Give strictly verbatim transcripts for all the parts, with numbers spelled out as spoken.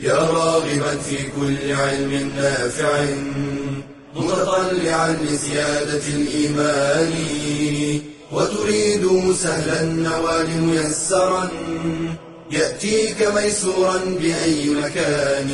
يا راغبا في كل علم نافع متطلعا لزيادة الإيمان وتريد سهلا النوال ميسرا يأتيك ميسورا بأي مكان.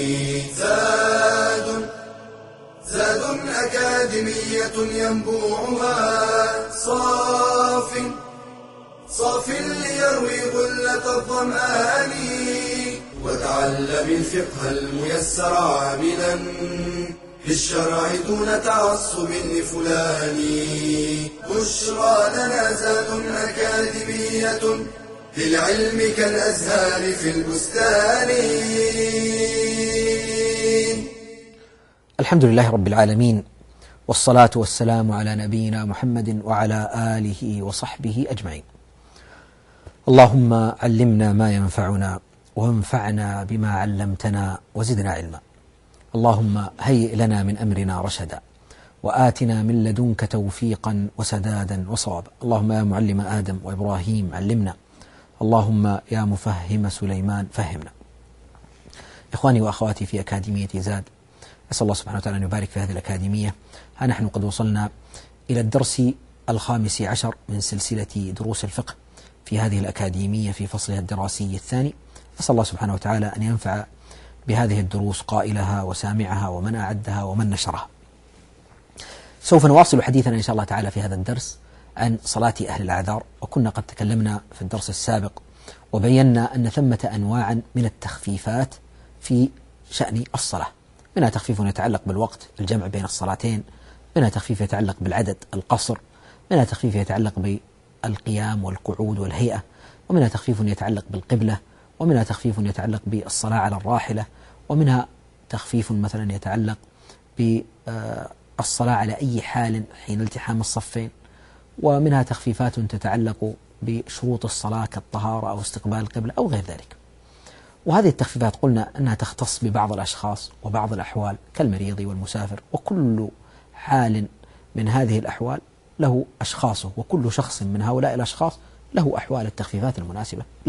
زاد زاد أكاديمية ينبوعها صاف صاف ليروي غلة الظمآن وتعلم الفقه الميسر عاملا بالشرع دون تعصب لفلان. بشرى لنا زاد أكاديمية للعلم كالأزهار في البستان. الحمد لله رب العالمين، والصلاة والسلام على نبينا محمد وعلى آله وصحبه أجمعين. اللهم علمنا ما ينفعنا وانفعنا بما علمتنا وزدنا علما. اللهم هيئ لنا من أمرنا رشدا وآتنا من لدنك توفيقا وسدادا وصوابا. اللهم يا معلم آدم وإبراهيم علمنا، اللهم يا مفهم سليمان فهمنا. إخواني وأخواتي في أكاديمية زاد، أسأل الله سبحانه وتعالى أن يبارك في هذه الأكاديمية. ها نحن قد وصلنا إلى الدرس الخامس عشر من سلسلة دروس الفقه في هذه الأكاديمية في فصلها الدراسي الثاني. أسأل الله سبحانه وتعالى أن ينفع بهذه الدروس قائلها وسامعها ومن أعدها ومن نشرها. سوف نواصل حديثنا إن شاء الله تعالى في هذا الدرس عن صلاة أهل الأعذار، وكنا قد تكلمنا في الدرس السابق وبينا أن ثمة أنواعا من التخفيفات في شأن الصلاة، منها تخفيف يتعلق بالوقت، الجمع بين الصلاتين، منها تخفيف يتعلق بالعدد، القصر، منها تخفيف يتعلق بالقيام والقعود والهيئة، ومنها تخفيف يتعلق بالقبلة، ومنها تخفيف يتعلق بالصلاة على الراحلة، ومنها تخفيف مثلا يتعلق بالصلاة على أي حال حين التحام الصفين، ومنها تخفيفات تتعلق بشروط الصلاة كالطهارة أو استقبال القبلة أو غير ذلك. وهذه التخفيفات قلنا أنها تختص ببعض الأشخاص وبعض الأحوال كالمريض والمسافر، وكل حال من هذه الأحوال له أشخاصه، وكل شخص من هؤلاء الأشخاص له أحوال التخفيفات المناسبة له.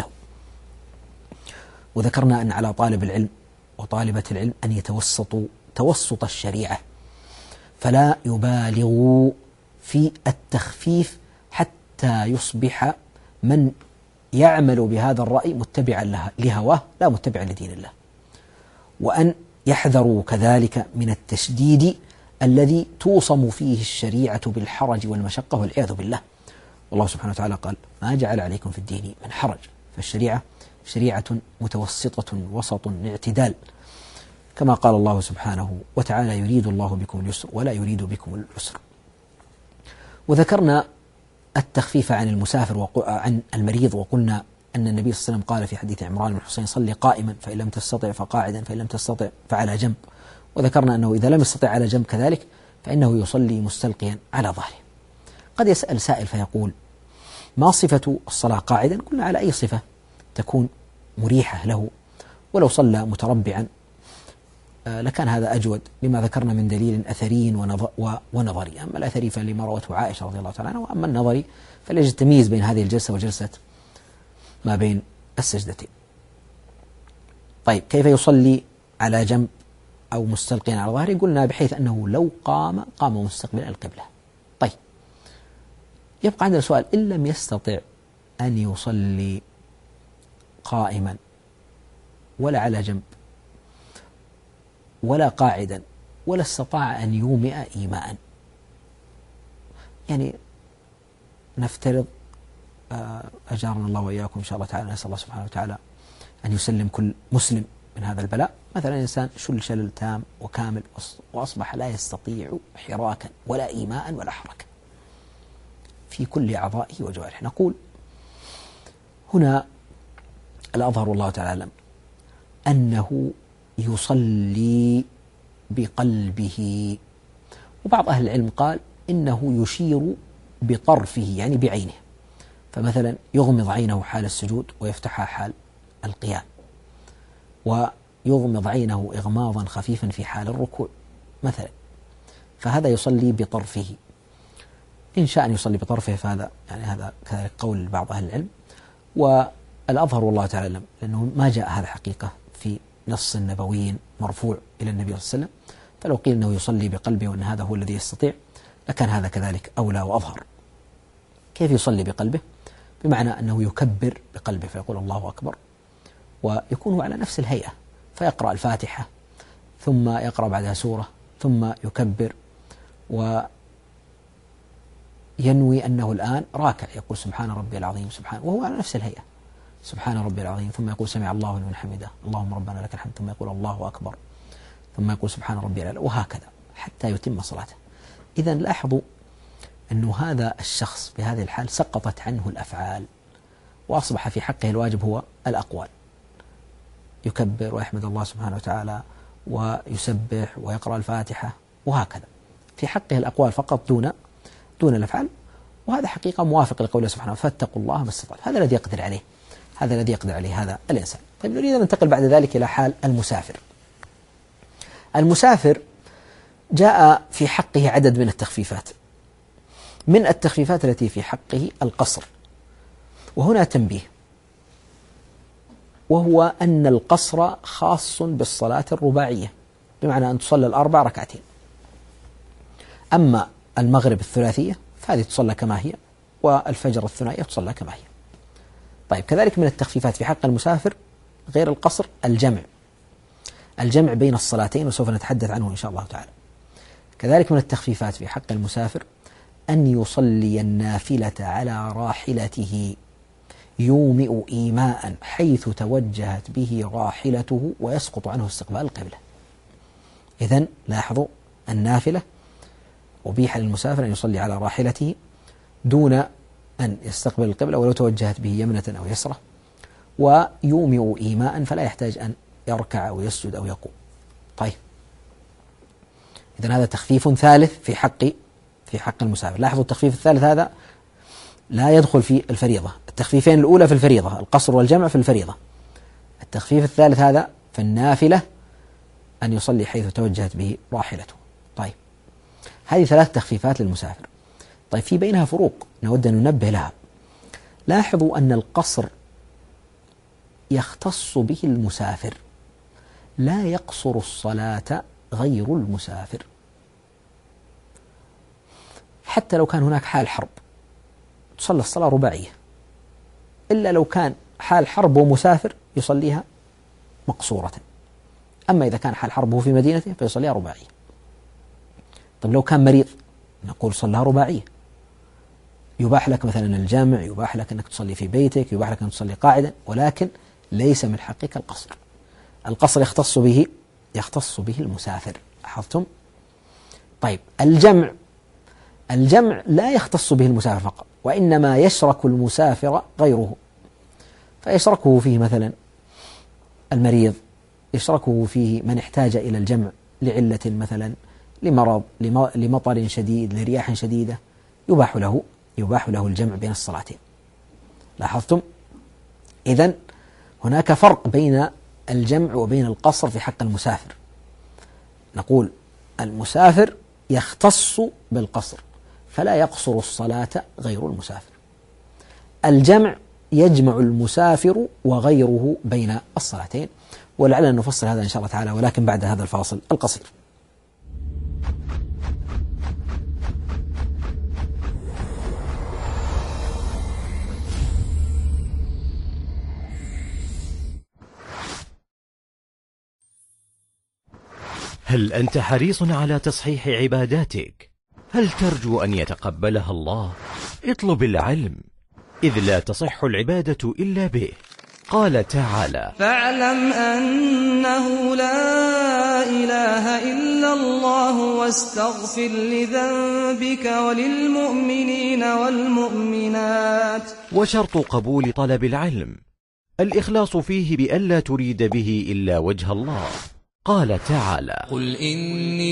وذكرنا أن على طالب العلم وطالبة العلم أن يتوسطوا توسط الشريعة، فلا يبالغوا في التخفيف حتى يصبح من يعمل بهذا الرأي متبعا لهواه لا متبعا لدين الله، وأن يحذروا كذلك من التشديد الذي توصم فيه الشريعة بالحرج والمشقة والعياذ بالله. والله سبحانه وتعالى قال: ما جعل عليكم في الدين من حرج. فالشريعة شريعة متوسطة وسط اعتدال، كما قال الله سبحانه وتعالى: يريد الله بكم اليسر ولا يريد بكم العسر. وذكرنا التخفيف عن المسافر وعن المريض، وقلنا أن النبي صلى الله عليه وسلم قال في حديث عمران بن حسين: صلي قائما فإن لم تستطع فقاعدا فإن لم تستطع فعلى جنب. وذكرنا أنه إذا لم يستطع على جنب كذلك فإنه يصلي مستلقيا على ظهره. قد يسأل سائل فيقول: ما صفة الصلاة قاعدا؟ قلنا على أي صفة تكون مريحة له، ولو صلى متربعا لكان هذا أجود لما ذكرنا من دليل أثري ونظري. أما الأثري فلما روته عائشة رضي الله تعالى عنها، وأما النظري فليجد تمييز بين هذه الجلسة وجلسة ما بين السجدتين. طيب، كيف يصلي على جنب أو مستلقيا على ظهره؟ قلنا بحيث أنه لو قام قام مستقبلا القبلة. طيب، يبقى عندنا سؤال: إن لم يستطع أن يصلي قائما ولا على جنب ولا قاعدا ولا استطاع أن يومئ إيماء، يعني نفترض أجارنا الله وإياكم إن شاء الله تعالى، نسأل الله سبحانه وتعالى أن يسلم كل مسلم من هذا البلاء. مثلا إنسان شل شلل تام وكامل وأصبح لا يستطيع حراكا ولا إيماء ولا حركة في كل أعضائه وجوارحه. نقول هنا الأظهر والله تعالى أعلم أنه يصلي بقلبه، وبعض أهل العلم قال إنه يشير بطرفه يعني بعينه، فمثلا يغمض عينه حال السجود ويفتحها حال القيام، ويغمض عينه إغماضا خفيفا في حال الركوع مثلا، فهذا يصلي بطرفه. إن شاء أن يصلي بطرفه فهذا يعني هذا كذلك قول بعض أهل العلم، والأظهر والله تعالى أعلم لأنه ما جاء هذا حقيقة في نص نبوي مرفوع إلى النبي صلى الله عليه وسلم، فلو قيل أنه يصلي بقلبه وأن هذا هو الذي يستطيع لكان هذا كذلك أولى وأظهر. كيف يصلي بقلبه؟ بمعنى أنه يكبر بقلبه فيقول الله أكبر، ويكون على نفس الهيئة، فيقرأ الفاتحة ثم يقرأ بعدها سورة ثم يكبر وينوي أنه الآن راكع، يقول سبحان ربي العظيم سبحان، وهو على نفس الهيئة سبحان ربي العظيم، ثم يقول سمع الله لمن حمده اللهم ربنا لك الحمد، ثم يقول الله أكبر، ثم يقول سبحان ربي العظيم، وهكذا حتى يتم صلاته. إذا لاحظوا أن هذا الشخص في هذه الحال سقطت عنه الأفعال وأصبح في حقه الواجب هو الأقوال، يكبر ويحمد الله سبحانه وتعالى ويسبح ويقرأ الفاتحة وهكذا، في حقه الأقوال فقط دون دون الأفعال. وهذا حقيقة موافق لقوله سبحانه فاتقوا الله ما استطعتم، هذا الذي يقدر عليه هذا الذي يقدر عليه هذا الإنسان. طيب نريد أن ننتقل بعد ذلك إلى حال المسافر. المسافر جاء في حقه عدد من التخفيفات، من التخفيفات التي في حقه القصر، وهنا تنبيه، وهو أن القصر خاص بالصلاة الرباعية، بمعنى أن تصلى الأربع ركعتين. أما المغرب الثلاثية فهذه تصلى كما هي، والفجر الثنائية تصلى كما هي. طيب كذلك من التخفيفات في حق المسافر غير القصر الجمع، الجمع بين الصلاتين، وسوف نتحدث عنه إن شاء الله تعالى. كذلك من التخفيفات في حق المسافر أن يصلي النافلة على راحلته يومئ إيماء حيث توجهت به راحلته ويسقط عنه استقبال القبلة. إذن لاحظوا النافلة أبيح للمسافر أن يصلي على راحلته دون أن يستقبل القبلة ولو توجهت به يمنة أو يسرة، ويومئ إيماء فلا يحتاج أن يركع أو يسجد أو يقوم. طيب إذن هذا تخفيف ثالث في حق في حق المسافر. لاحظوا التخفيف الثالث هذا لا يدخل في الفريضة، التخفيفين الأولى في الفريضة القصر والجمع في الفريضة، التخفيف الثالث هذا في النافلة أن يصلي حيث توجهت به راحلته. طيب هذه ثلاث تخفيفات للمسافر. طيب في بينها فروق نود أن ننبه لها. لاحظوا أن القصر يختص به المسافر، لا يقصر الصلاة غير المسافر، حتى لو كان هناك حال حرب تصلى الصلاة رباعية، إلا لو كان حال حرب ومسافر يصليها مقصورة. أما إذا كان حال حربه في مدينته فيصليها رباعية. طب لو كان مريض نقول صلىها رباعية، يباح لك مثلا الجامع، يباح لك أنك تصلي في بيتك، يباح لك أن تصلي قاعدا، ولكن ليس من حقك القصر. القصر يختص به يختص به المسافر، لاحظتم؟ طيب الجمع الجمع لا يختص به المسافر فقط، وإنما يشرك المسافر غيره، فيشركه فيه مثلا المريض، يشركه فيه من احتاج إلى الجمع لعلة مثلا، لمرض، لمطر شديد، لرياح شديدة، يباح له يباح له الجمع بين الصلاتين. لاحظتم؟ إذن هناك فرق بين الجمع وبين القصر في حق المسافر. نقول المسافر يختص بالقصر فلا يقصر الصلاة غير المسافر، الجمع يجمع المسافر وغيره بين الصلاتين، ولعلنا نفصل هذا إن شاء الله تعالى، ولكن بعد هذا الفاصل القصير. هل أنت حريص على تصحيح عباداتك؟ هل ترجو أن يتقبلها الله؟ اطلب العلم، إذ لا تصح العبادة إلا به. قال تعالى: فاعلم أنه لا إله إلا الله واستغفر لذنبك وللمؤمنين والمؤمنات. وشرط قبول طلب العلم الإخلاص فيه بألا تريد به إلا وجه الله. قال تعالى: قل إني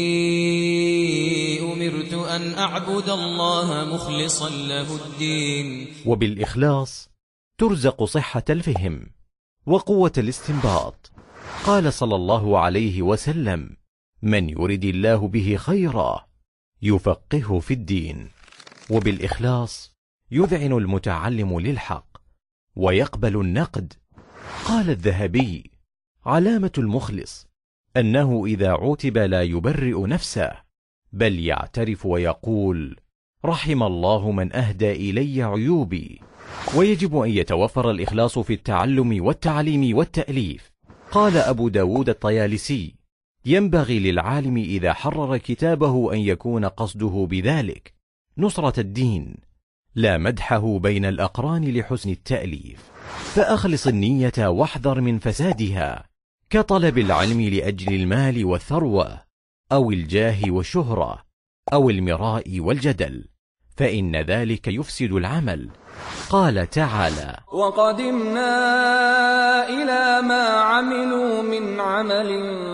أمرت أن أعبد الله مخلصا له الدين. وبالإخلاص ترزق صحة الفهم وقوة الاستنباط. قال صلى الله عليه وسلم: من يرد الله به خيرا يفقهه في الدين. وبالإخلاص يذعن المتعلم للحق ويقبل النقد. قال الذهبي علامة المخلص أنه إذا عوتب لا يبرئ نفسه، بل يعترف ويقول: رحم الله من أهدى إلي عيوبي. ويجب أن يتوفر الإخلاص في التعلم والتعليم والتأليف. قال أبو داود الطيالسي: ينبغي للعالم إذا حرر كتابه أن يكون قصده بذلك نصرة الدين، لا مدحه بين الأقران لحسن التأليف. فأخلص النية واحذر من فسادها، كطلب العلم لأجل المال والثروة، أو الجاه والشهرة، أو المراء والجدل، فإن ذلك يفسد العمل. قال تعالى: وقدمنا إلى ما عملوا من عمل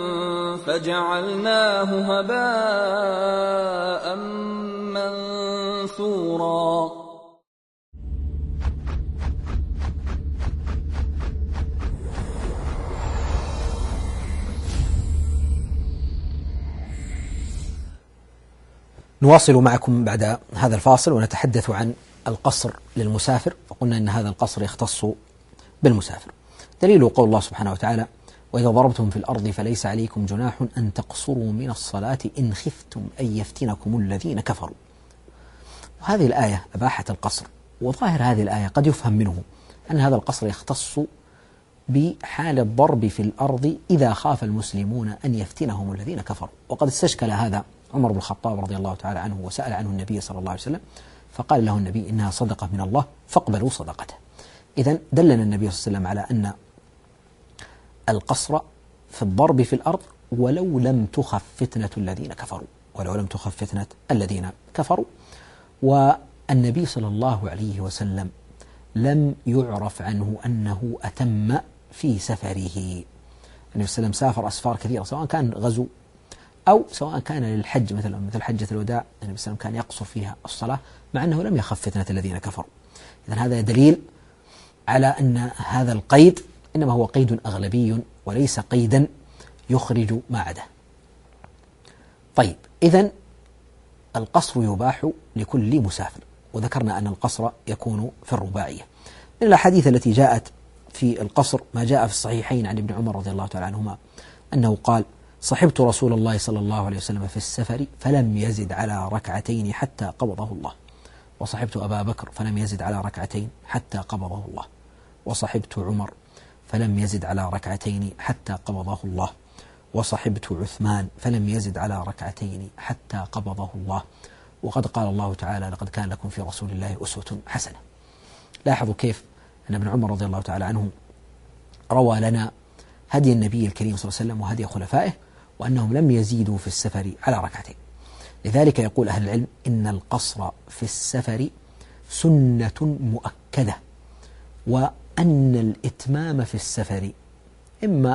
فجعلناه هباء منثورا. نواصل معكم بعد هذا الفاصل ونتحدث عن القصر للمسافر، فقلنا أن هذا القصر يختص بالمسافر. دليل قول الله سبحانه وتعالى: وإذا ضربتم في الأرض فليس عليكم جناح أن تقصروا من الصلاة إن خفتم أن يفتنكم الذين كفروا. وهذه الآية أباحت القصر، وظاهر هذه الآية قد يفهم منه أن هذا القصر يختص بحال الضرب في الأرض إذا خاف المسلمون أن يفتنهم الذين كفروا. وقد استشكل هذا عمر بن الخطاب رضي الله تعالى عنه، وسأل عنه النبي صلى الله عليه وسلم، فقال له النبي: إنها صدقة من الله فاقبلوا صدقته. إذن دلنا النبي صلى الله عليه وسلم على أن القصر في الضرب في الأرض ولو لم تخف فتنة الذين كفروا، ولو لم تخف فتنة الذين كفروا. والنبي صلى الله عليه وسلم لم يعرف عنه أنه أتم في سفره. النبي صلى الله عليه وسلم سافر أسفار كثيرة، سواء كان غزو أو سواء كان للحج، مثلا مثل حجة الوداع النبي صلى الله عليه وسلم كان يقصر فيها الصلاة مع أنه لم يخف فتنة الذين كفروا. إذن هذا دليل على أن هذا القيد إنما هو قيد أغلبي وليس قيدا يخرج ما عداه. طيب، إذن القصر يباح لكل مسافر، وذكرنا أن القصر يكون في الرباعية. من الأحاديث التي جاءت في القصر ما جاء في الصحيحين عن ابن عمر رضي الله تعالى عنهما أنه قال: صحبت رسول الله صلى الله عليه وسلم في السفر فلم يزد على ركعتين حتى قبضه الله، وصحبت أبا بكر فلم يزد على ركعتين حتى قبضه الله، وصحبت عمر فلم يزد على ركعتين حتى قبضه الله، وصحبت عثمان فلم يزد على ركعتين حتى قبضه الله. وقد قال الله تعالى: لقد كان لكم في رسول الله أسوة حسنة. لاحظوا كيف أن ابن عمر رضي الله تعالى عنه روى لنا هدي النبي الكريم صلى الله عليه وسلم وهدي خلفائه، وأنهم لم يزيدوا في السفر على ركعتين. لذلك يقول أهل العلم إن القصر في السفر سنة مؤكدة، وأن الإتمام في السفر إما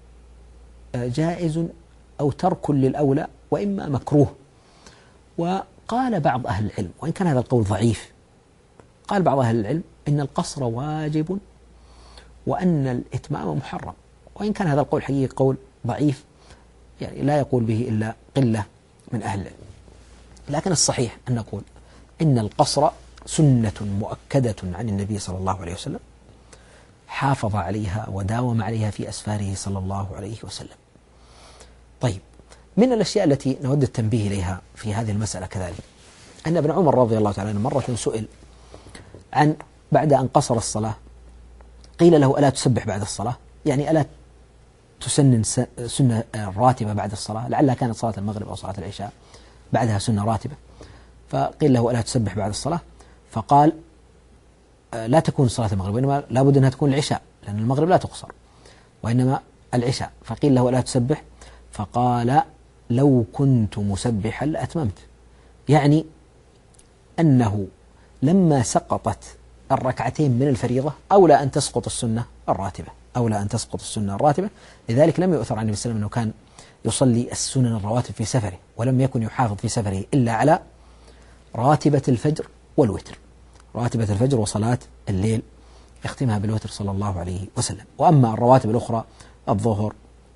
جائز أو ترك للأولى وإما مكروه. وقال بعض أهل العلم، وإن كان هذا القول ضعيف، قال بعض أهل العلم إن القصر واجب وأن الإتمام محرم، وإن كان هذا القول حقيقي قول ضعيف يعني لا يقول به إلا قلة من أهل العلم. لكن الصحيح أن نقول إن القصر سنة مؤكدة عن النبي صلى الله عليه وسلم، حافظ عليها وداوم عليها في أسفاره صلى الله عليه وسلم. طيب، من الأشياء التي نود التنبيه إليها في هذه المسألة كذلك أن ابن عمر رضي الله تعالى عنه مرة سئل عن بعد أن قصر الصلاة قيل له: ألا تسبح بعد الصلاة؟ يعني ألا تسنن سنة راتبة بعد الصلاة؟ لعلها كانت صلاة المغرب أو صلاة العشاء بعدها سنة راتبة، فقيل له: ألا تسبح بعد الصلاة؟ فقال: لا تكون صلاة المغرب، وإنما لا بد أنها تكون العشاء، لأن المغرب لا تقصر، وإنما العشاء. فقيل له: ألا تسبح؟ فقال: لو كنت مسبحا لأتممت. يعني أنه لما سقطت الركعتين من الفريضة أولى أن تسقط السنة الراتبة، أولى أن تسقط السنة الراتبة. لذلك لم يؤثر عن النبي صلى الله عليه وسلم أنه كان يصلي السنن الرواتب في سفره، ولم يكن يحافظ في سفره إلا على راتبة الفجر والوتر، راتبة الفجر وصلاة الليل يختمها بالوتر صلى الله عليه وسلم. وأما الرواتب الأخرى الظهر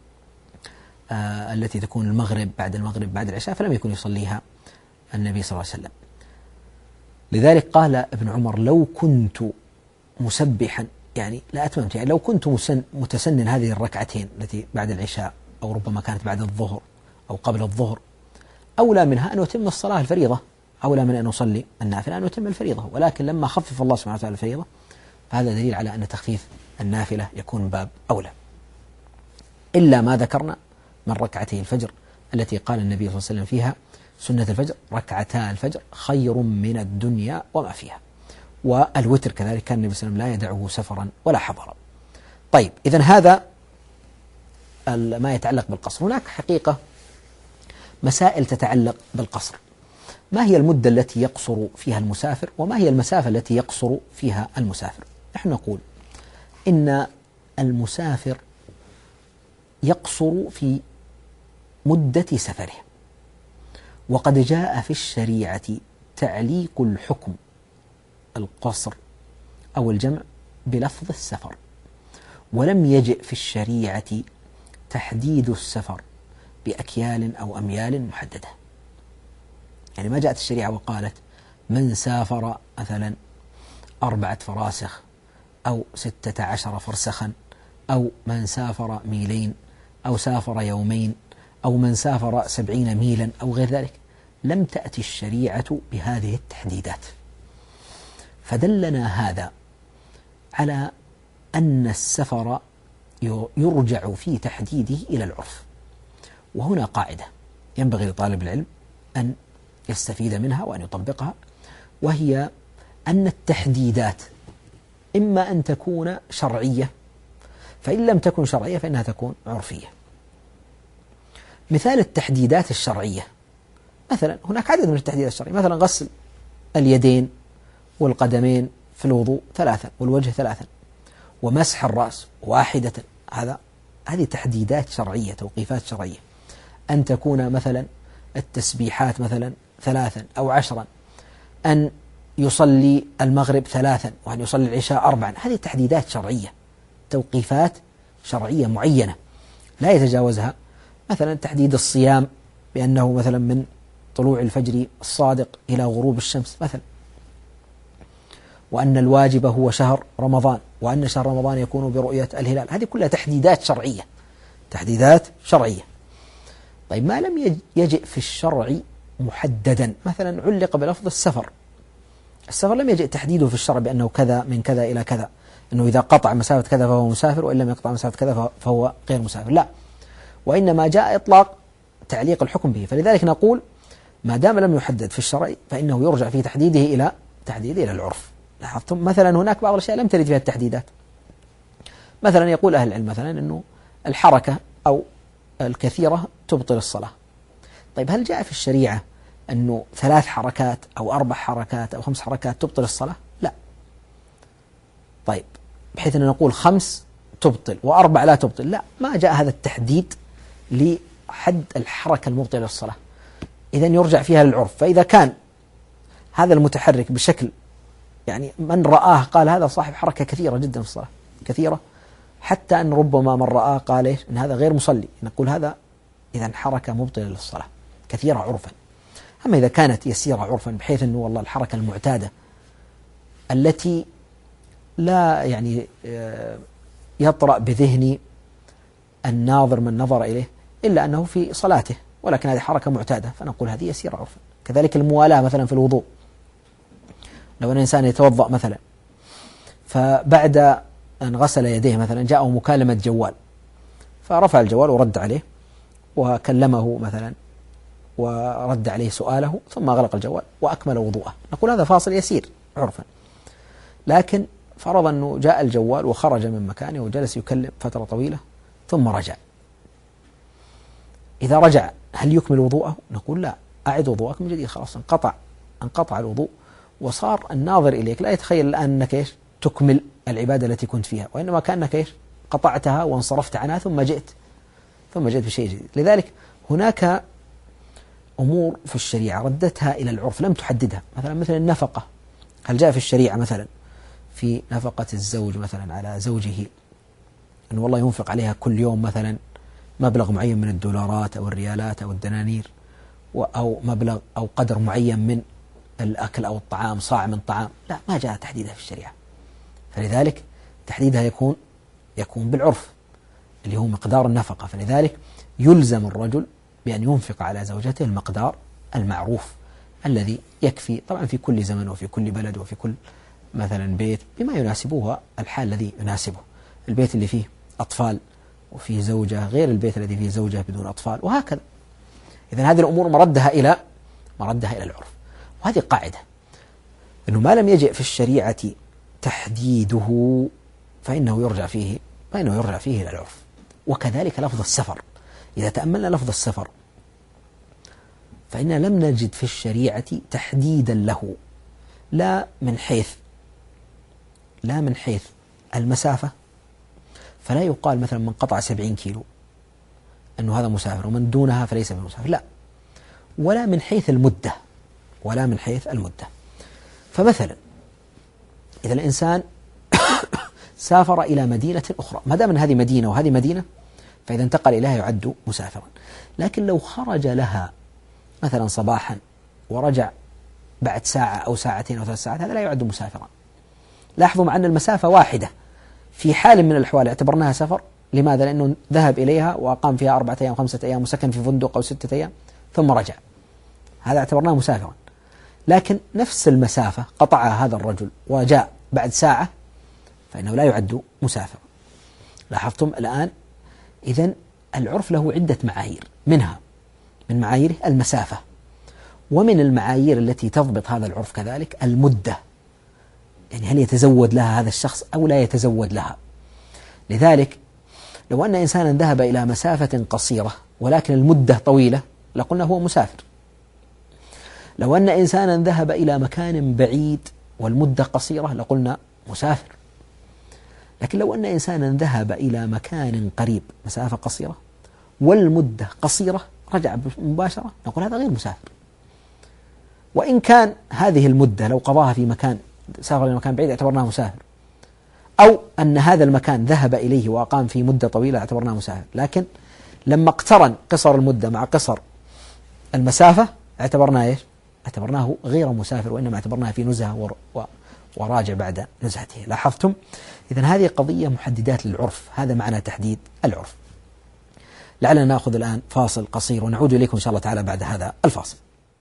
آه التي تكون المغرب بعد المغرب بعد العشاء فلم يكن يصليها النبي صلى الله عليه وسلم. لذلك قال ابن عمر: لو كنت مسبحا يعني لا أتممت، يعني لو كنت متسنن هذه الركعتين التي بعد العشاء أو ربما كانت بعد الظهر أو قبل الظهر، أولى منها أن أتم الصلاة الفريضة، أولى من أن أصلي النافلة أن أتم الفريضة. ولكن لما خفف الله سبحانه وتعالى الفريضة فهذا دليل على أن تخفيف النافلة يكون باب أولى، إلا ما ذكرنا من ركعتي الفجر التي قال النبي صلى الله عليه وسلم فيها سنة الفجر ركعتا الفجر خير من الدنيا وما فيها. والوتر كذلك كان النبي صلى الله عليه وسلم لا يدعه سفرا ولا حضرا. طيب إذن هذا ما يتعلق بالقصر. هناك حقيقة مسائل تتعلق بالقصر. ما هي المدة التي يقصر فيها المسافر، وما هي المسافة التي يقصر فيها المسافر؟ نحن نقول إن المسافر يقصر في مدة سفره، وقد جاء في الشريعة تعليق الحكم القصر أو الجمع بلفظ السفر، ولم يجئ في الشريعة تحديد السفر بأكيال أو أميال محددة. يعني ما جاءت الشريعة وقالت من سافر مثلا أربعة فراسخ أو ستة عشر فرسخا، أو من سافر ميلين، أو سافر يومين، أو من سافر سبعين ميلا أو غير ذلك. لم تأتي الشريعة بهذه التحديدات، فدلنا هذا على أن السفر يرجع في تحديده إلى العرف. وهنا قاعدة ينبغي لطالب العلم أن يستفيد منها وأن يطبقها، وهي أن التحديدات إما أن تكون شرعية، فإن لم تكن شرعية فإنها تكون عرفية. مثال التحديدات الشرعية، مثلا هناك عدد من التحديدات الشرعية، مثلا غسل اليدين والقدمين في الوضوء ثلاثا، والوجه ثلاثا، ومسح الرأس واحدة. هذا هذه تحديدات شرعية، توقيفات شرعية. أن تكون مثلا التسبيحات مثلا ثلاثا أو عشرا، أن يصلي المغرب ثلاثا وأن يصلي العشاء أربعا. هذه تحديدات شرعية، توقيفات شرعية معينة لا يتجاوزها. مثلا تحديد الصيام بأنه مثلا من طلوع الفجر الصادق إلى غروب الشمس مثلا، وأن الواجب هو شهر رمضان، وأن شهر رمضان يكون برؤية الهلال. هذه كلها تحديدات شرعية، تحديدات شرعية. طيب ما لم يجئ في الشرع محددا، مثلا علق بلفظ السفر. السفر لم يجئ تحديده في الشرع بأنه كذا من كذا إلى كذا، أنه إذا قطع مسافة كذا فهو مسافر، وإن لم يقطع مسافة كذا فهو غير مسافر، لا. وإنما جاء إطلاق تعليق الحكم به. فلذلك نقول ما دام لم يحدد في الشرع فإنه يرجع في تحديده إلى تحديده إلى العرف. لاحظتم مثلا هناك بعض الأشياء لم ترد فيها التحديدات. مثلا يقول أهل العلم مثلا أنه الحركة أو الكثيرة تبطل الصلاة. طيب هل جاء في الشريعة أنه ثلاث حركات أو أربع حركات أو خمس حركات تبطل الصلاة؟ لا. طيب بحيث أن نقول خمس تبطل وأربع لا تبطل، لا، ما جاء هذا التحديد لحد الحركة المبطلة للصلاة. إذن يرجع فيها للعرف. فإذا كان هذا المتحرك بشكل يعني من رآه قال هذا صاحب حركة كثيرة جدا في الصلاة، كثيرة حتى أن ربما من رآه قال إيش إن هذا غير مصلي، نقول هذا إذن حركة مبطلة للصلاة كثيرة عرفا. أما إذا كانت يسيرة عرفا بحيث أنه والله الحركة المعتادة التي لا يعني يطرأ بذهن الناظر من نظر إليه إلا أنه في صلاته، ولكن هذه حركة معتادة، فنقول هذه يسيرة عرفا. كذلك الموالاة مثلا في الوضوء، لو أن الإنسان يتوضأ مثلا فبعد أن غسل يديه مثلا جاءه مكالمة جوال، فرفع الجوال ورد عليه وكلمه مثلا ورد عليه سؤاله ثم أغلق الجوال وأكمل وضوءه، نقول هذا فاصل يسير عرفا. لكن فرض أنه جاء الجوال وخرج من مكانه وجلس يكلم فترة طويلة ثم رجع، إذا رجع هل يكمل وضوءه؟ نقول لا، أعد وضوءك من جديد، خلاص انقطع انقطع الوضوء، وصار الناظر إليك لا يتخيل الآن أنك إيش تكمل العبادة التي كنت فيها، وإنما كأنك إيش قطعتها وانصرفت عنها ثم جئت ثم جئت بشيء جديد. لذلك هناك أمور في الشريعة ردتها إلى العرف لم تحددها، مثلا مثل النفقة. هل جاء في الشريعة مثلا في نفقة الزوج مثلا على زوجه أن والله ينفق عليها كل يوم مثلا مبلغ معين من الدولارات أو الريالات أو الدنانير، أو مبلغ أو قدر معين من الأكل أو الطعام، صاع من طعام؟ لا، ما جاء تحديدها في الشريعة. فلذلك تحديدها يكون يكون بالعرف اللي هو مقدار النفقة. فلذلك يلزم الرجل بأن ينفق على زوجته المقدار المعروف الذي يكفي طبعا في كل زمن وفي كل بلد وفي كل مثلا بيت بما يناسبه الحال الذي يناسبه. البيت اللي فيه أطفال وفيه زوجة غير البيت الذي فيه زوجة بدون أطفال وهكذا. إذن هذه الأمور مردها إلى مردها إلى العرف. وهذه قاعدة أنه ما لم يجئ في الشريعة تحديده فإنه يرجع فيه فإنه يرجع فيه إلى العرف. وكذلك لفظ السفر، إذا تأملنا لفظ السفر فإننا لم نجد في الشريعة تحديدا له، لا من حيث لا من حيث المسافة، فلا يقال مثلا من قطع سبعين كيلو أنه هذا مسافر ومن دونها فليس بمسافر، لا، ولا من حيث المدة ولا من حيث المدة. فمثلا إذا الإنسان سافر إلى مدينة أخرى، ما دام هذه مدينة وهذه مدينة فإذا انتقل إليها يعد مسافرا. لكن لو خرج لها مثلا صباحا ورجع بعد ساعة أو ساعتين أو ثلاث ساعات هذا لا يعد مسافرا. لاحظوا مع أن المسافة واحدة في حال من الأحوال اعتبرناها سفر. لماذا؟ لأنه ذهب إليها وأقام فيها أربعة أيام خمسة أيام وسكن في فندق أو ستة أيام ثم رجع، هذا اعتبرناه مسافرا. لكن نفس المسافة قطعها هذا الرجل وجاء بعد ساعة فإنه لا يعد مسافرا. لاحظتم الآن؟ إذن العرف له عدة معايير، منها من معاييره المسافة، ومن المعايير التي تضبط هذا العرف كذلك المدة، يعني هل يتزود لها هذا الشخص أو لا يتزود لها. لذلك لو أن إنسانا ذهب إلى مسافة قصيرة ولكن المدة طويلة لقلنا هو مسافر. لو أن إنسانا ذهب إلى مكان بعيد والمدة قصيرة لقلنا مسافر. لكن لو أن إنسانا ذهب إلى مكان قريب مسافة قصيرة والمدة قصيرة رجع مباشرة نقول هذا غير مسافر. وإن كان هذه المدة لو قضاها في مكان سافر إلى مكان بعيد اعتبرناه مسافر، أو أن هذا المكان ذهب إليه وأقام فيه مدة طويلة اعتبرناه مسافر. لكن لما اقترن قصر المدة مع قصر المسافة اعتبرناه إيش؟ اعتبرناه غير مسافر، وإنما اعتبرناه في نزهة وراجع بعد نزهته. لاحظتم؟ إذن هذه قضية محددات للعرف، هذا معنى تحديد العرف. لعلنا نأخذ الآن فاصل قصير ونعود إليكم إن شاء الله تعالى بعد هذا الفاصل.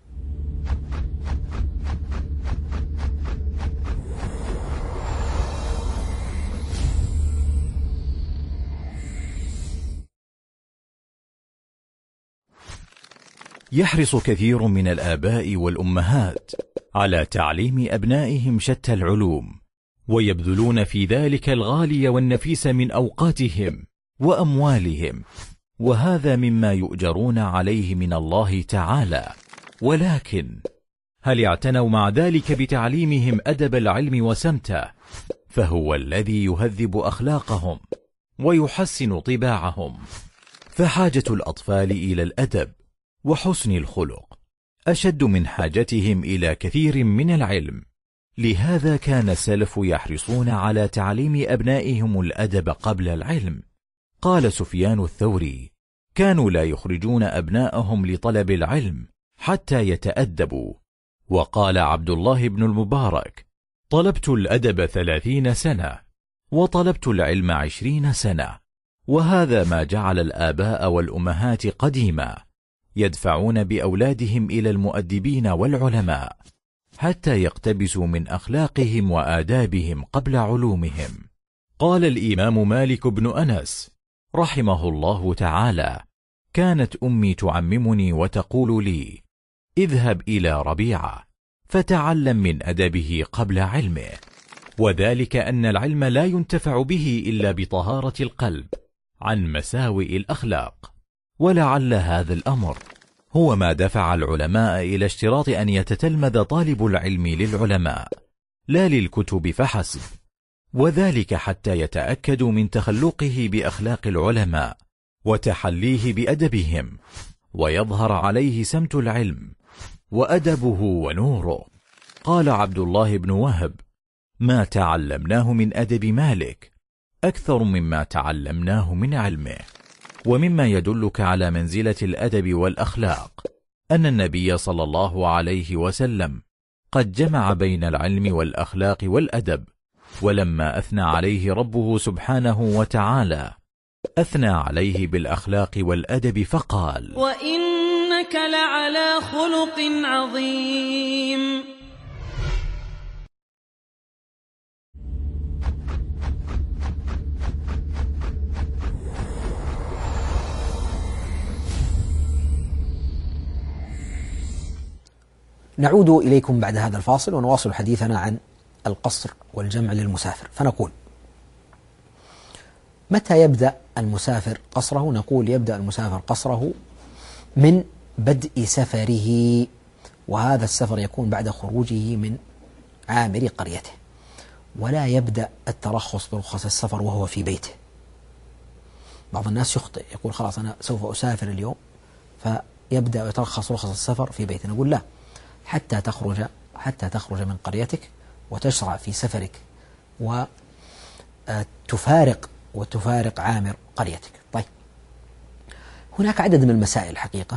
يحرص كثير من الآباء والأمهات على تعليم أبنائهم شتى العلوم، ويبذلون في ذلك الغالي والنفيس من أوقاتهم وأموالهم، وهذا مما يؤجرون عليه من الله تعالى. ولكن هل اعتنوا مع ذلك بتعليمهم أدب العلم وسمته؟ فهو الذي يهذب أخلاقهم ويحسن طباعهم. فحاجة الأطفال إلى الأدب وحسن الخلق أشد من حاجتهم إلى كثير من العلم. لهذا كان السلف يحرصون على تعليم أبنائهم الأدب قبل العلم. قال سفيان الثوري: كانوا لا يخرجون أبناءهم لطلب العلم حتى يتأدبوا. وقال عبد الله بن المبارك: طلبت الأدب ثلاثين سنة وطلبت العلم عشرين سنة. وهذا ما جعل الآباء والأمهات قديما يدفعون بأولادهم إلى المؤدبين والعلماء حتى يقتبسوا من أخلاقهم وآدابهم قبل علومهم. قال الإمام مالك بن أنس رحمه الله تعالى: كانت أمي تعممني وتقول لي: اذهب إلى ربيعة فتعلم من أدبه قبل علمه. وذلك أن العلم لا ينتفع به إلا بطهارة القلب عن مساوئ الأخلاق. ولعل هذا الأمر هو ما دفع العلماء إلى اشتراط أن يتتلمذ طالب العلم للعلماء لا للكتب فحسب، وذلك حتى يتأكدوا من تخلقه بأخلاق العلماء وتحليه بأدبهم، ويظهر عليه سمت العلم وأدبه ونوره. قال عبد الله بن وهب: ما تعلمناه من أدب مالك أكثر مما تعلمناه من علمه. ومما يدلك على منزلة الأدب والأخلاق أن النبي صلى الله عليه وسلم قد جمع بين العلم والأخلاق والأدب، ولما أثنى عليه ربه سبحانه وتعالى أثنى عليه بالأخلاق والأدب فقال: وإنك لعلى خلق عظيم. نعود إليكم بعد هذا الفاصل ونواصل حديثنا عن القصر والجمع للمسافر. فنقول: متى يبدأ المسافر قصره؟ نقول: يبدأ المسافر قصره من بدء سفره، وهذا السفر يكون بعد خروجه من عامر قريته، ولا يبدأ الترخص برخص السفر وهو في بيته. بعض الناس يخطئ، يقول: خلاص أنا سوف أسافر اليوم، فيبدأ يترخص رخص السفر في بيته. نقول: لا، حتى تخرج حتى تخرج من قريتك وتشرع في سفرك وتفارق وتفارق عامر قريتك. طيب، هناك عدد من المسائل حقيقة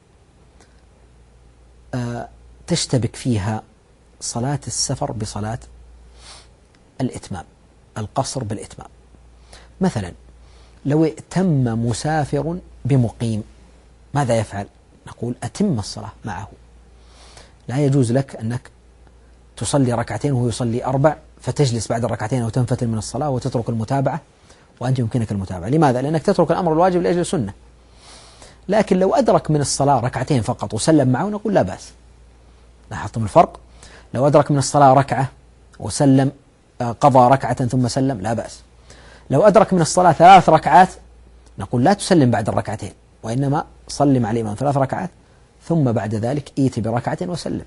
تشتبك فيها صلاة السفر بصلاة الإتمام، القصر بالإتمام. مثلا لو ائتم مسافر بمقيم ماذا يفعل؟ نقول: أتم الصلاة معه. لا يجوز لك أنك تصلي ركعتين وهو يصلي أربع فتجلس بعد الركعتين أو تنفتل من الصلاة وتترك المتابعة وأنت يمكنك المتابعة. لماذا؟ لأنك تترك الأمر الواجب لأجل السنة. لكن لو أدرك من الصلاة ركعتين فقط وسلم معه نقول: لا بأس. لاحظتم الفرق؟ لو أدرك من الصلاة ركعة وسلم، قضى ركعة ثم سلم، لا بأس. لو أدرك من الصلاة ثلاث ركعات نقول: لا تسلم بعد الركعتين، وإنما صل مع الإمام ثلاث ركعات ثم بعد ذلك إيت بركعة وسلم.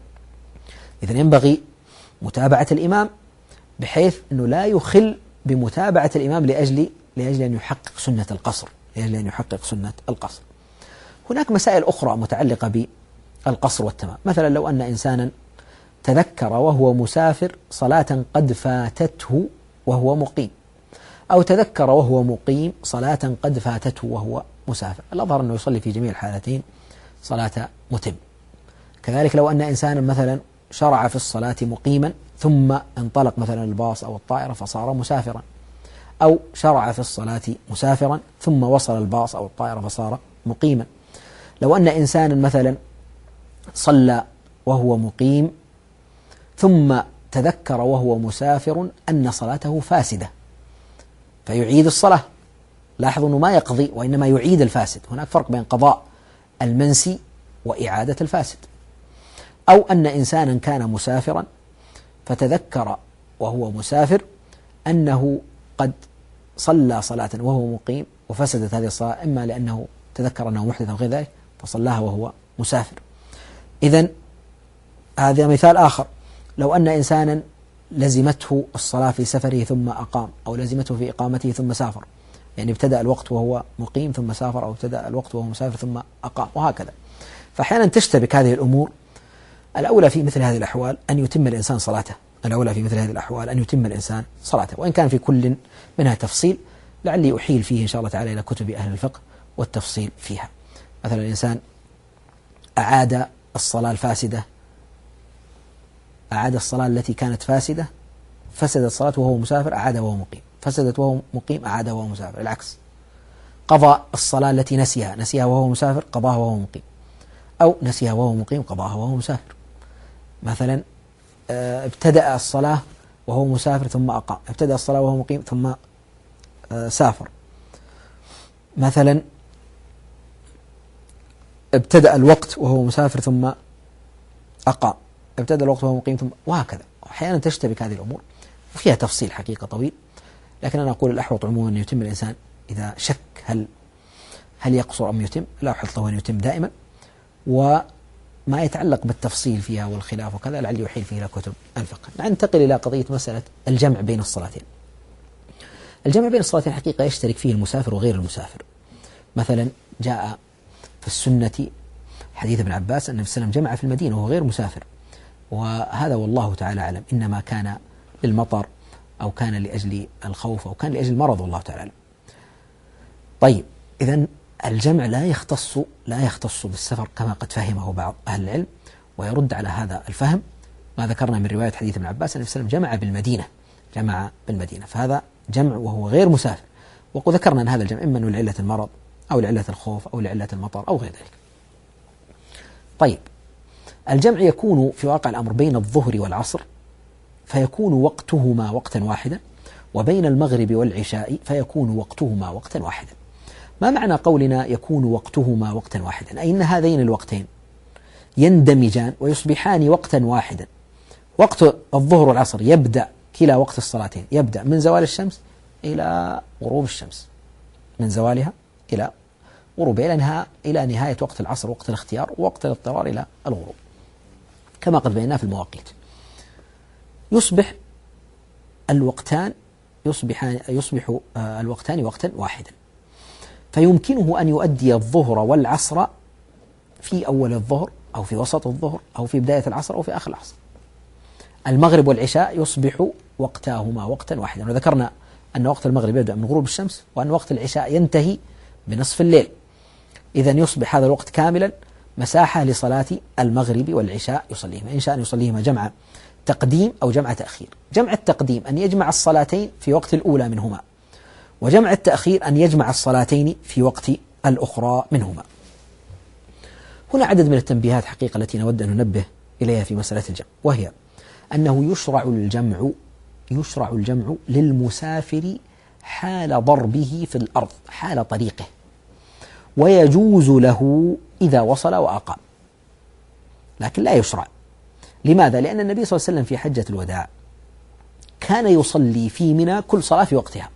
إذن ينبغي متابعة الإمام بحيث أنه لا يخل بمتابعة الإمام لأجل لأجل أن يحقق سنة القصر لأجل أن يحقق سنة القصر. هناك مسائل أخرى متعلقة بالقصر والتمام. مثلا لو أن إنسانا تذكر وهو مسافر صلاة قد فاتته وهو مقيم، أو تذكر وهو مقيم صلاة قد فاتته وهو مسافر، الأظهر أنه يصلي في جميع الحالتين صلاة متم. كذلك لو أن إنسانا مثلا شرع في الصلاة مقيما ثم انطلق مثلا الباص أو الطائرة فصار مسافرا، أو شرع في الصلاة مسافرا ثم وصل الباص أو الطائرة فصار مقيما. لو أن إنسانا مثلا صلى وهو مقيم ثم تذكر وهو مسافر أن صلاته فاسدة فيعيد الصلاة، لاحظوا أنه ما يقضي وإنما يعيد الفاسد. هناك فرق بين قضاء المنسي وإعادة الفاسد. أو أن إنسانا كان مسافرا فتذكر وهو مسافر أنه قد صلى صلاة وهو مقيم وفسدت هذه الصلاة، إما لأنه تذكر أنه محدث أو غير ذلك فصلاها وهو مسافر. إذن هذا مثال آخر. لو أن إنسانا لزمته الصلاة في سفره ثم أقام، أو لزمته في إقامته ثم سافر، يعني ابتدأ الوقت وهو مقيم ثم سافر، أو ابتدأ الوقت وهو مسافر ثم أقام، وهكذا. فأحيانا تشتبك هذه الأمور. الأولى في مثل هذه الأحوال أن يتم الإنسان صلاته الأولى في مثل هذه الأحوال أن يتم الإنسان صلاته، وإن كان في كل منها تفصيل لعلي أحيل فيه إن شاء الله تعالى إلى كتب أهل الفقه والتفصيل فيها. مثلا الإنسان أعاد الصلاة الفاسدة أعاد الصلاة التي كانت فاسدة، فسدت صلاته وهو مسافر أعاد وهو مقيم، فسدت وهو مقيم أعاد وهو مسافر، العكس. قضى الصلاة التي نسيها نسيها وهو مسافر قضاها وهو مقيم، أو نسيها وهو مقيم قضاها وهو مسافر. مثلا ابتدأ الصلاة وهو مسافر ثم أقام، ابتدأ الصلاة وهو مقيم ثم سافر. مثلا ابتدأ الوقت وهو مسافر ثم أقام، ابتدأ الوقت وهو مقيم ثم، وهكذا. أحيانا تشتبك هذه الأمور وفيها تفصيل حقيقة طويل، لكن أنا أقول الأحوط عموما أن يتم الإنسان إذا شك هل هل يقصر أم يتم، لا أحط له أن يتم دائما. وما يتعلق بالتفصيل فيها والخلاف وكذا لعلي يحيل فيه إلى كتب الفقه. ننتقل إلى قضية مسألة الجمع بين الصلاتين. الجمع بين الصلاتين حقيقة يشترك فيه المسافر وغير المسافر. مثلا جاء في السنة حديث ابن عباس أن النبي صلى الله عليه وسلم جمع في المدينة وهو غير مسافر، وهذا والله تعالى أعلم إنما كان للمطر أو كان لأجل الخوف أو كان لأجل المرض، والله تعالى أعلم. طيب، إذن الجمع لا يختص لا يختص بالسفر كما قد فهمه بعض أهل العلم، ويرد على هذا الفهم ما ذكرنا من رواية حديث ابن عباس أن النبي صلى الله عليه وسلم جمع بالمدينة جمع بالمدينة، فهذا جمع وهو غير مسافر. وذكرنا أن هذا الجمع إما أنه لعلة المرض أو لعلة الخوف أو لعلة المطر أو غير ذلك. طيب، الجمع يكون في واقع الأمر بين الظهر والعصر فيكون وقتهما وقتا واحدا، وبين المغرب والعشاء فيكون وقتهما وقتا واحدا. ما معنى قولنا يكون وقتهما وقتا واحدا؟ أي أن هذين الوقتين يندمجان ويصبحان وقتا واحدا. وقت الظهر والعصر يبدأ كلا وقت الصلاتين يبدأ من زوال الشمس إلى غروب الشمس، من زوالها إلى غروبها، إلى نهاية إلى نهاية وقت العصر، وقت الاختيار، ووقت الاضطرار إلى الغروب، كما قد بينا في المواقيت. يصبح الوقتان يصبح يصبح الوقتان وقتا واحدا، فيمكنه أن يؤدي الظهر والعصر في أول الظهر أو في وسط الظهر أو في بداية العصر أو في آخر العصر. المغرب والعشاء يصبح وقتاهما وقتا واحدا، وذكرنا أن وقت المغرب يبدأ من غروب الشمس، وأن وقت العشاء ينتهي بنصف الليل. إذن يصبح هذا الوقت كاملا مساحة لصلاة المغرب والعشاء يصليهما، إن شاء أن يصليهما جمع تقديم أو جمع تأخير. جمع التقديم أن يجمع الصلاتين في وقت الأولى منهما، وجمع التأخير أن يجمع الصلاتين في وقت الأخرى منهما. هنا عدد من التنبيهات حقيقة التي نود أن ننبه إليها في مسألة الجمع، وهي أنه يشرع الجمع يشرع الجمع للمسافر حال ضربه في الأرض، حال طريقه، ويجوز له إذا وصل وأقام، لكن لا يشرع. لماذا؟ لأن النبي صلى الله عليه وسلم في حجة الوداع كان يصلي في منى كل صلاة في وقتها،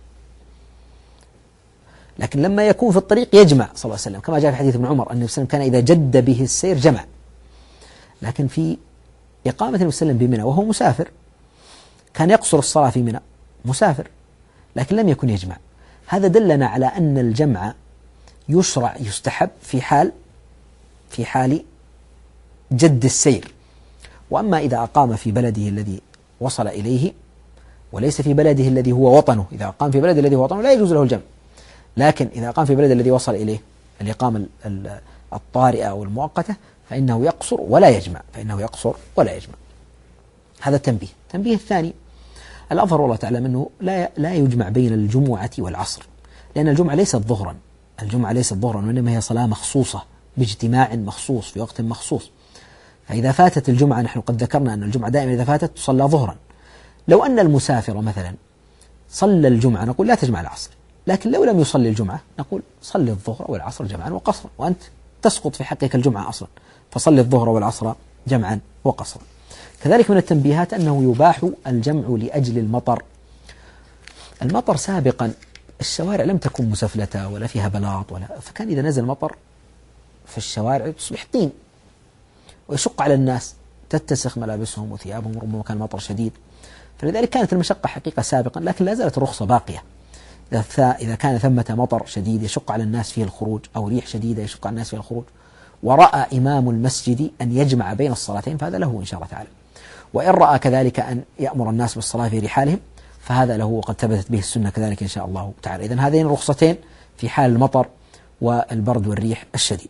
لكن لما يكون في الطريق يجمع صلى الله عليه وسلم، كما جاء في حديث ابن عمر أن النبي صلى الله عليه وسلم كان إذا جد به السير جمع. لكن في إقامة النبي صلى الله عليه وسلم بمنى وهو مسافر كان يقصر الصلاة في منى، مسافر، لكن لم يكن يجمع. هذا دلنا على أن الجمع يشرع يستحب في حال في حال جد السير. وأما إذا أقام في بلده الذي وصل إليه وليس في بلده الذي هو وطنه، إذا أقام في بلده الذي هو وطنه لا يجوز له الجمع. لكن إذا أقام في بلده الذي وصل إليه الإقامة الطارئة أو المؤقتة فإنه يقصر ولا يجمع، فإنه يقصر ولا يجمع. هذا التنبيه. التنبيه الثاني، الأظهر والله تعالى منه لا لا يجمع بين الجمعة والعصر، لأن الجمعة ليست ظهرا، الجمعة ليست ظهرا، وإنما هي صلاة مخصوصة باجتماع مخصوص في وقت مخصوص. فإذا فاتت الجمعة، نحن قد ذكرنا أن الجمعة دائما إذا فاتت تصلى ظهرا. لو أن المسافر مثلا صلى الجمعة نقول لا تجمع العصر، لكن لو لم يصلي الجمعة نقول صلي الظهر والعصر جمعا وقصرا، وأنت تسقط في حقك الجمعة أصلا، فصلي الظهر والعصر جمعا وقصرا. كذلك من التنبيهات أنه يباح الجمع لأجل المطر. المطر سابقا الشوارع لم تكن مسفلتة ولا فيها بلاط ولا، فكان إذا نزل مطر في الشوارع تصبح طين ويشق على الناس، تتسخ ملابسهم وثيابهم، ربما كان مطر شديد، فلذلك كانت المشقة حقيقة سابقا، لكن لا زالت الرخصة باقية. إذا كان ثمة مطر شديد يشق على الناس فيه الخروج، أو ريح شديدة يشق على الناس فيه الخروج، ورأى إمام المسجد أن يجمع بين الصلاتين فهذا له إن شاء الله تعالى. وإن رأى كذلك أن يأمر الناس بالصلاة في رحالهم فهذا له، وقد ثبتت به السنة كذلك إن شاء الله تعالى. إذن هذين الرخصتين في حال المطر والبرد والريح الشديد.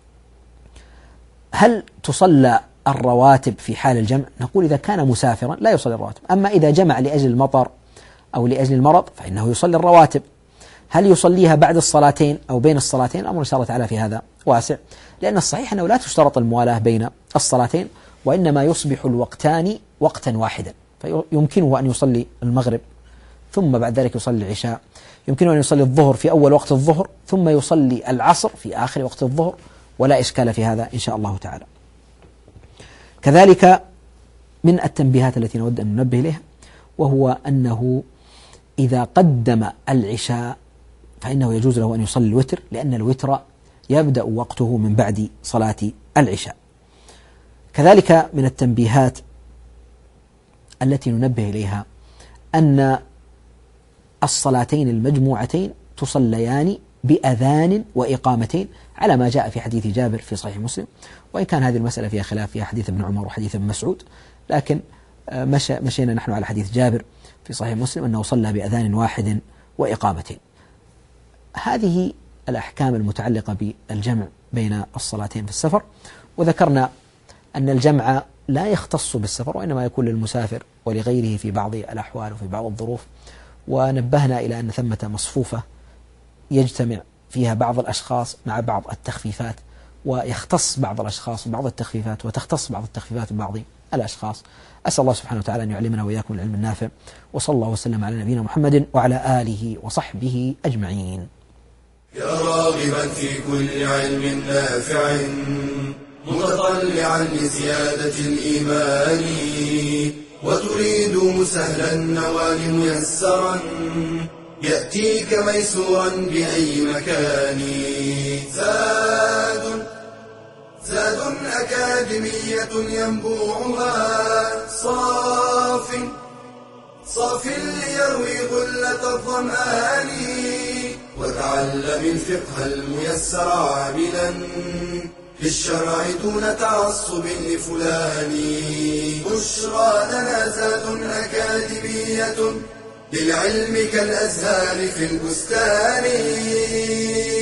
هل تصلى الرواتب في حال الجمع؟ نقول إذا كان مسافرا لا يصلي الرواتب، أما إذا جمع لأجل المطر أو لأجل المرض فإنه يصلي الرواتب. هل يصليها بعد الصلاتين أو بين الصلاتين؟ الأمر إن شاء الله تعالى في هذا واسع، لأن الصحيح أنه لا تشترط الموالاة بين الصلاتين، وإنما يصبح الوقتان وقتا واحدا، فيمكنه أن يصلي المغرب ثم بعد ذلك يصلي العشاء، يمكنه أن يصلي الظهر في أول وقت الظهر ثم يصلي العصر في آخر وقت الظهر، ولا إشكال في هذا إن شاء الله تعالى. كذلك من التنبيهات التي نود أن ننبه إليها وهو أنه إذا قدم العشاء فإنه يجوز له أن يصلي الوتر، لأن الوتر يبدأ وقته من بعد صلاة العشاء. كذلك من التنبيهات التي ننبه إليها أن الصلاتين المجموعتين تصليان بأذان وإقامتين على ما جاء في حديث جابر في صحيح مسلم، وإن كان هذه المسألة فيها خلاف فيها حديث ابن عمر وحديث ابن مسعود، لكن مشى مشينا نحن على حديث جابر في صحيح مسلم أنه صلى بأذان واحد وإقامتين. هذه الأحكام المتعلقة بالجمع بين الصلاتين في السفر. وذكرنا أن الجمع لا يختص بالسفر وإنما يكون للمسافر ولغيره في بعض الأحوال وفي بعض الظروف. ونبهنا إلى أن ثمة مصفوفة يجتمع فيها بعض الأشخاص مع بعض التخفيفات، ويختص بعض الأشخاص ببعض التخفيفات، وتختص بعض التخفيفات ببعض الأشخاص. أسأل الله سبحانه وتعالى أن يعلمنا وإياكم العلم النافع، وصلى الله وسلم على نبينا محمد وعلى آله وصحبه أجمعين. يا راغبا في كل علم نافع متطلعا لزيادة الإيمان، وتريد سهلا النوال ميسرا يأتيك ميسورا بأي مكان. زاد زاد أكاديمية ينبوعها صاف صاف ليروي غلة الظمآن، وتعلم الفقه الميسر عاملا للشرع دون تعصب لفلان. بشرى لنا زاد أكاديمية للعلم كالأزهار في البستان.